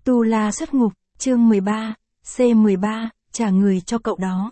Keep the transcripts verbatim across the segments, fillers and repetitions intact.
Tu La xuất ngục, chương mười ba, C mười ba, trả người cho cậu đó.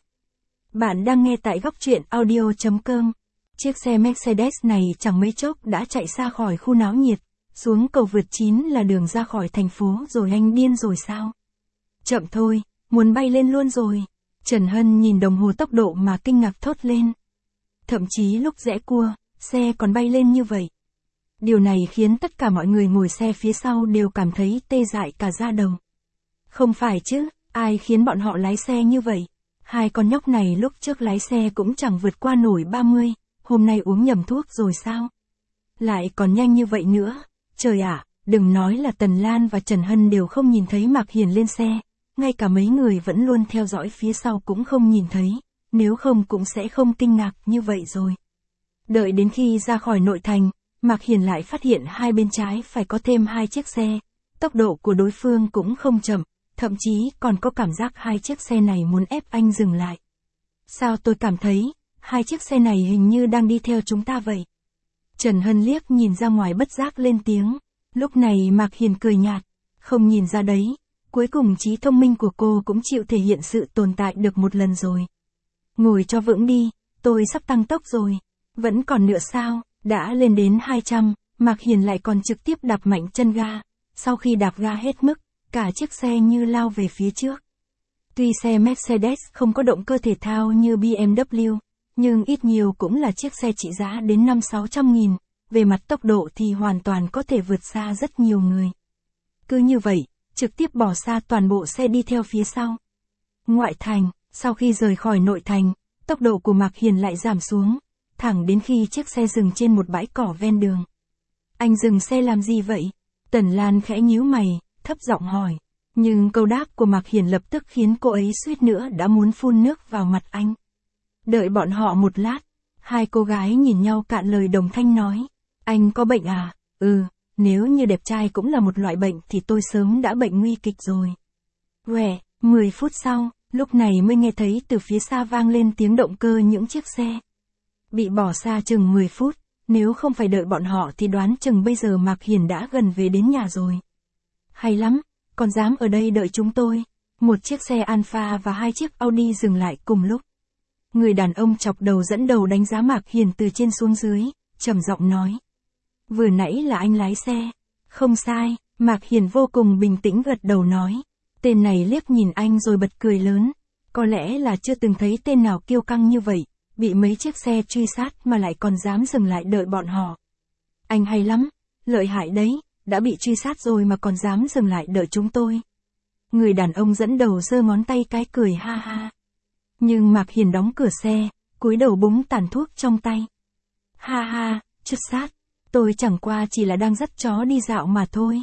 Bạn đang nghe tại góc truyện audio chấm com. Chiếc xe Mercedes này chẳng mấy chốc đã chạy xa khỏi khu náo nhiệt, xuống cầu vượt chín là đường ra khỏi thành phố rồi. Anh điên rồi sao? Chậm thôi, muốn bay lên luôn rồi. Trần Hân nhìn đồng hồ tốc độ mà kinh ngạc thốt lên. Thậm chí lúc rẽ cua, xe còn bay lên như vậy. Điều này khiến tất cả mọi người ngồi xe phía sau đều cảm thấy tê dại cả da đầu. Không phải chứ, ai khiến bọn họ lái xe như vậy? Hai con nhóc này lúc trước lái xe cũng chẳng vượt qua nổi ba mươi, hôm nay uống nhầm thuốc rồi sao? Lại còn nhanh như vậy nữa. Trời ạ, đừng nói là Tần Lan và Trần Hân đều không nhìn thấy Mạc Hiền lên xe, ngay cả mấy người vẫn luôn theo dõi phía sau cũng không nhìn thấy, nếu không cũng sẽ không kinh ngạc như vậy rồi. Đợi đến khi ra khỏi nội thành, Mạc Hiền lại phát hiện hai bên trái phải có thêm hai chiếc xe, tốc độ của đối phương cũng không chậm, thậm chí còn có cảm giác hai chiếc xe này muốn ép anh dừng lại. Sao tôi cảm thấy, hai chiếc xe này hình như đang đi theo chúng ta vậy? Trần Hân liếc nhìn ra ngoài bất giác lên tiếng, lúc này Mạc Hiền cười nhạt, không nhìn ra đấy, cuối cùng trí thông minh của cô cũng chịu thể hiện sự tồn tại được một lần rồi. Ngồi cho vững đi, tôi sắp tăng tốc rồi, vẫn còn nữa sao? Đã lên đến hai trăm, Mạc Hiền lại còn trực tiếp đạp mạnh chân ga, sau khi đạp ga hết mức, cả chiếc xe như lao về phía trước. Tuy xe Mercedes không có động cơ thể thao như bê em vê, nhưng ít nhiều cũng là chiếc xe trị giá đến năm sáu trăm nghìn, về mặt tốc độ thì hoàn toàn có thể vượt xa rất nhiều người. Cứ như vậy, trực tiếp bỏ xa toàn bộ xe đi theo phía sau. Ngoại thành, sau khi rời khỏi nội thành, tốc độ của Mạc Hiền lại giảm xuống, thẳng đến khi chiếc xe dừng trên một bãi cỏ ven đường. Anh dừng xe làm gì vậy? Tần Lan khẽ nhíu mày, thấp giọng hỏi. Nhưng câu đáp của Mạc Hiền lập tức khiến cô ấy suýt nữa đã muốn phun nước vào mặt anh. Đợi bọn họ một lát, hai cô gái nhìn nhau cạn lời đồng thanh nói. Anh có bệnh à? Ừ, nếu như đẹp trai cũng là một loại bệnh thì tôi sớm đã bệnh nguy kịch rồi. Quẻ, mười phút sau, lúc này mới nghe thấy từ phía xa vang lên tiếng động cơ những chiếc xe. Bị bỏ xa chừng mười phút, nếu không phải đợi bọn họ thì đoán chừng bây giờ Mạc Hiền đã gần về đến nhà rồi. Hay lắm, còn dám ở đây đợi chúng tôi. Một chiếc xe Alfa và hai chiếc Audi dừng lại cùng lúc. Người đàn ông chọc đầu dẫn đầu đánh giá Mạc Hiền từ trên xuống dưới, trầm giọng nói. Vừa nãy là anh lái xe. Không sai, Mạc Hiền vô cùng bình tĩnh gật đầu nói. Tên này liếc nhìn anh rồi bật cười lớn. Có lẽ là chưa từng thấy tên nào kiêu căng như vậy. Bị mấy chiếc xe truy sát mà lại còn dám dừng lại đợi bọn họ. Anh hay lắm, lợi hại đấy, đã bị truy sát rồi mà còn dám dừng lại đợi chúng tôi. Người đàn ông dẫn đầu giơ ngón tay cái cười ha ha. Nhưng Mạc Hiền đóng cửa xe, cúi đầu búng tàn thuốc trong tay. Ha ha, chút sát, tôi chẳng qua chỉ là đang dắt chó đi dạo mà thôi.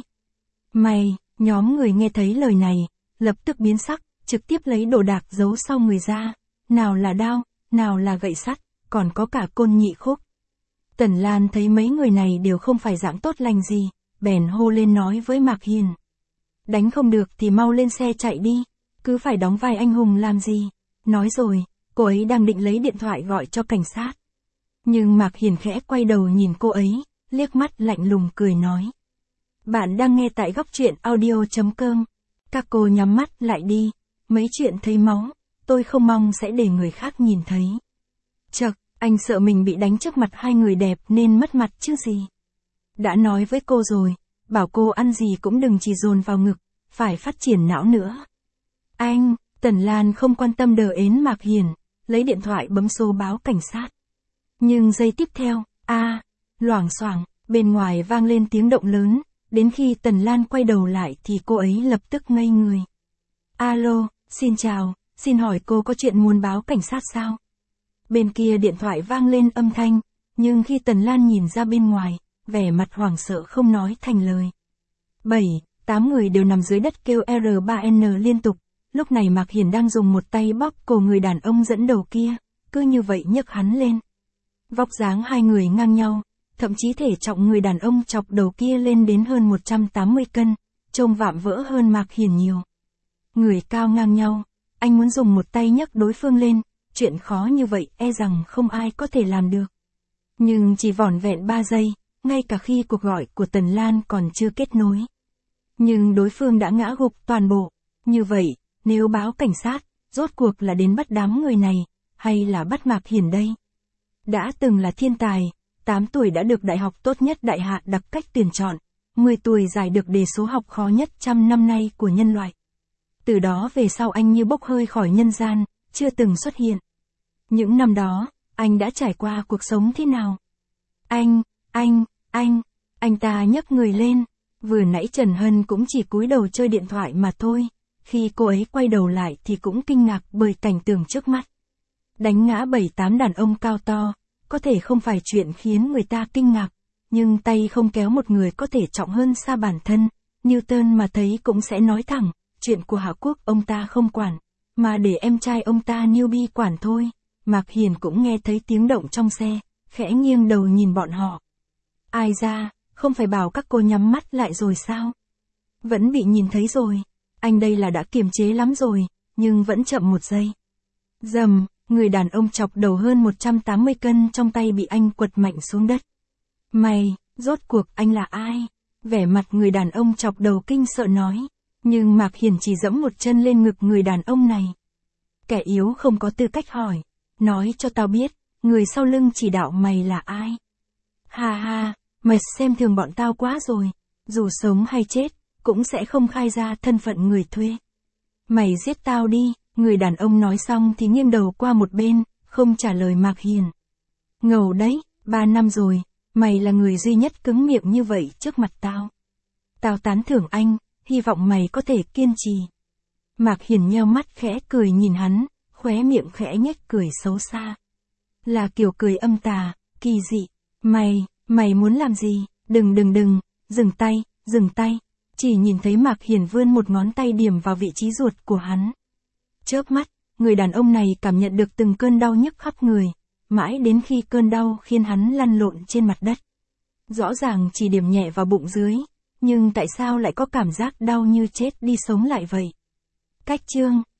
Mày, nhóm người nghe thấy lời này, lập tức biến sắc, trực tiếp lấy đồ đạc giấu sau người ra, nào là đao, nào là gậy sắt, còn có cả côn nhị khúc. Tần Lan thấy mấy người này đều không phải dạng tốt lành gì, bèn hô lên nói với Mạc Hiền. Đánh không được thì mau lên xe chạy đi, cứ phải đóng vai anh hùng làm gì. Nói rồi, cô ấy đang định lấy điện thoại gọi cho cảnh sát. Nhưng Mạc Hiền khẽ quay đầu nhìn cô ấy, liếc mắt lạnh lùng cười nói. Bạn đang nghe tại góc truyện audio chấm com. Các cô nhắm mắt lại đi, mấy chuyện thấy máu, tôi không mong sẽ để người khác nhìn thấy. Chậc, anh sợ mình bị đánh trước mặt hai người đẹp nên mất mặt chứ gì. Đã nói với cô rồi, bảo cô ăn gì cũng đừng chỉ dồn vào ngực, phải phát triển não nữa. Anh, Tần Lan không quan tâm đờ ến Mạc Hiền, lấy điện thoại bấm số báo cảnh sát. Nhưng giây tiếp theo, a, à, loảng xoảng, bên ngoài vang lên tiếng động lớn, đến khi Tần Lan quay đầu lại thì cô ấy lập tức ngây người. Alo, xin chào, xin hỏi cô có chuyện muốn báo cảnh sát sao? Bên kia điện thoại vang lên âm thanh, nhưng khi Tần Lan nhìn ra bên ngoài, vẻ mặt hoảng sợ không nói thành lời. Bảy, tám người đều nằm dưới đất kêu R ba N liên tục. Lúc này Mạc Hiền đang dùng một tay bóp cổ người đàn ông dẫn đầu kia, cứ như vậy nhấc hắn lên. Vóc dáng hai người ngang nhau, thậm chí thể trọng người đàn ông chọc đầu kia lên đến hơn một trăm tám mươi cân, trông vạm vỡ hơn Mạc Hiền nhiều. Người cao ngang nhau, anh muốn dùng một tay nhấc đối phương lên, chuyện khó như vậy e rằng không ai có thể làm được. Nhưng chỉ vỏn vẹn ba giây, ngay cả khi cuộc gọi của Tần Lan còn chưa kết nối. Nhưng đối phương đã ngã gục toàn bộ. Như vậy, nếu báo cảnh sát, rốt cuộc là đến bắt đám người này, hay là bắt Mạc Hiển đây? Đã từng là thiên tài, tám tuổi đã được đại học tốt nhất Đại Hạ đặc cách tuyển chọn, mười tuổi giải được đề số học khó nhất trăm năm nay của nhân loại. Từ đó về sau anh như bốc hơi khỏi nhân gian, chưa từng xuất hiện. Những năm đó, anh đã trải qua cuộc sống thế nào? Anh, anh, anh, anh ta nhấc người lên, vừa nãy Trần Hân cũng chỉ cúi đầu chơi điện thoại mà thôi, khi cô ấy quay đầu lại thì cũng kinh ngạc bởi cảnh tượng trước mắt. Đánh ngã bảy tám đàn ông cao to, có thể không phải chuyện khiến người ta kinh ngạc, nhưng tay không kéo một người có thể trọng hơn xa bản thân, Newton mà thấy cũng sẽ nói thẳng, chuyện của Hạ Quốc ông ta không quản, mà để em trai ông ta Newbie quản thôi. Mạc Hiển cũng nghe thấy tiếng động trong xe, khẽ nghiêng đầu nhìn bọn họ. Ai ra, không phải bảo các cô nhắm mắt lại rồi sao? Vẫn bị nhìn thấy rồi, anh đây là đã kiềm chế lắm rồi, nhưng vẫn chậm một giây. Dầm, người đàn ông chọc đầu hơn một trăm tám mươi cân trong tay bị anh quật mạnh xuống đất. Mày, rốt cuộc anh là ai? Vẻ mặt người đàn ông chọc đầu kinh sợ nói, nhưng Mạc Hiển chỉ dẫm một chân lên ngực người đàn ông này. Kẻ yếu không có tư cách hỏi, nói cho tao biết, người sau lưng chỉ đạo mày là ai? Ha ha, mày xem thường bọn tao quá rồi, dù sống hay chết, cũng sẽ không khai ra thân phận người thuê. Mày giết tao đi, người đàn ông nói xong thì nghiêng đầu qua một bên, không trả lời Mạc Hiển. Ngầu đấy, ba năm rồi, mày là người duy nhất cứng miệng như vậy trước mặt tao. Tao tán thưởng anh, hy vọng mày có thể kiên trì. Mạc Hiển nheo mắt khẽ cười nhìn hắn, khóe miệng khẽ nhếch cười xấu xa. Là kiểu cười âm tà, kỳ dị. Mày, mày muốn làm gì? Đừng đừng đừng, dừng tay, dừng tay. Chỉ nhìn thấy Mạc Hiển vươn một ngón tay điểm vào vị trí ruột của hắn. Chớp mắt, người đàn ông này cảm nhận được từng cơn đau nhức khắp người, mãi đến khi cơn đau khiến hắn lăn lộn trên mặt đất. Rõ ràng chỉ điểm nhẹ vào bụng dưới, nhưng tại sao lại có cảm giác đau như chết đi sống lại vậy? Cách chương